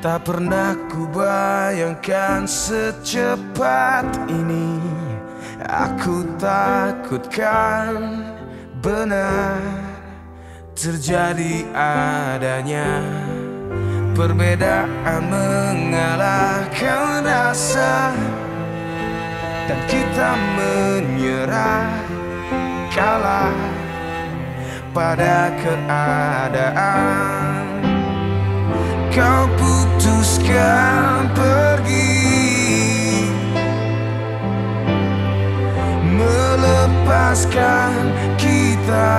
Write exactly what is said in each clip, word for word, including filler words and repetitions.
Tak pernah ku bayangkan secepat ini. Aku takutkan benar terjadi adanya perbedaan mengalahkan rasa, dan kita menyerah kalah pada keadaan. Kau putuskan pergi, melepaskan kita.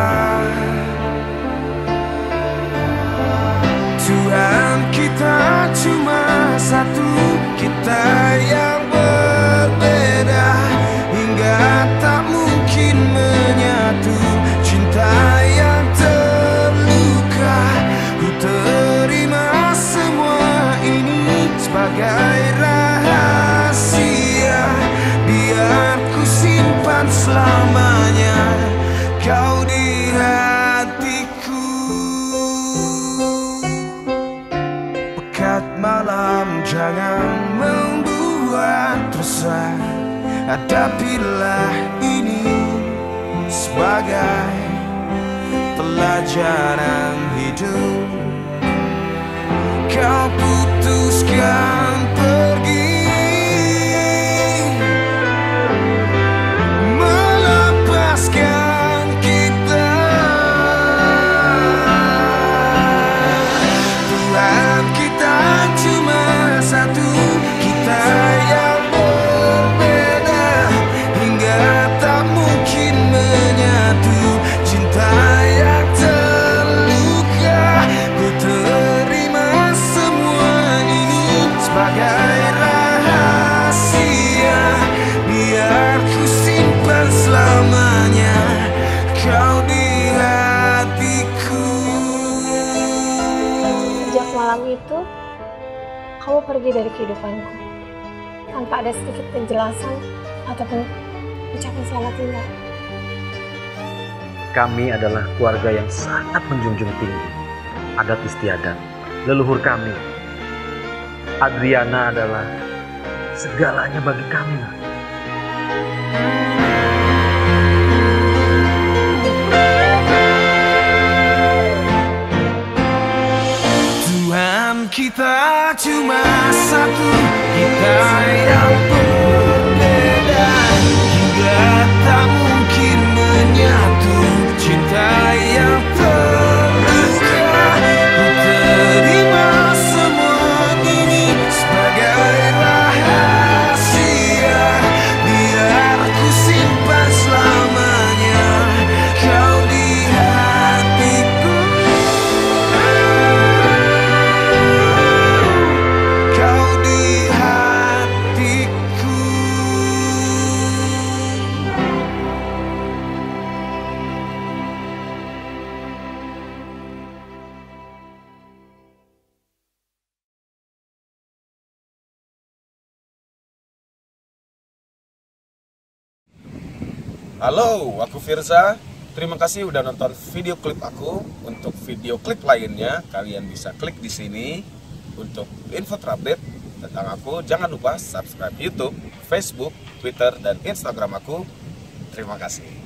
Tuhan, kita cuma satu, kita yang berbeda hingga tak mungkin menyatu. Cinta yang terluka, ku terima semua ini sebagai rahasia. Biar ku simpan selamanya kau di hatiku. Pekat malam jangan membuat resah, hadapilah ini sebagai pelajaran hidup. Kau putuskan pergi, melepaskan kita. Tuhan, kita cuma satu, kita yang berbeda hingga tak mungkin menyatu. Cinta yang terluka, ku terima semua ini sebagai rahasia. Biar ku simpan selamanya kau di hatiku. Sejak malam itu, kamu pergi dari kehidupanku tanpa ada sedikit penjelasan ataupun ucapan selamat tinggal. Kami adalah keluarga yang sangat menjunjung tinggi adat istiadat leluhur kami. Adriana adalah segalanya bagi kami, Nak. Tuhan, kita cuma satu, kita yang berbeda hingga tak mungkin menyatu. Cinta yang terluka, ku terima semua ini sebagai rahasia. Biar ku simpan selamanya kau di hatiku. Kau di hatiku. Halo, aku Firza. Terima kasih udah nonton video klip aku. Untuk video klip lainnya, kalian bisa klik di sini. Untuk info terupdate tentang aku, jangan lupa subscribe YouTube, Facebook, Twitter, dan Instagram aku. Terima kasih.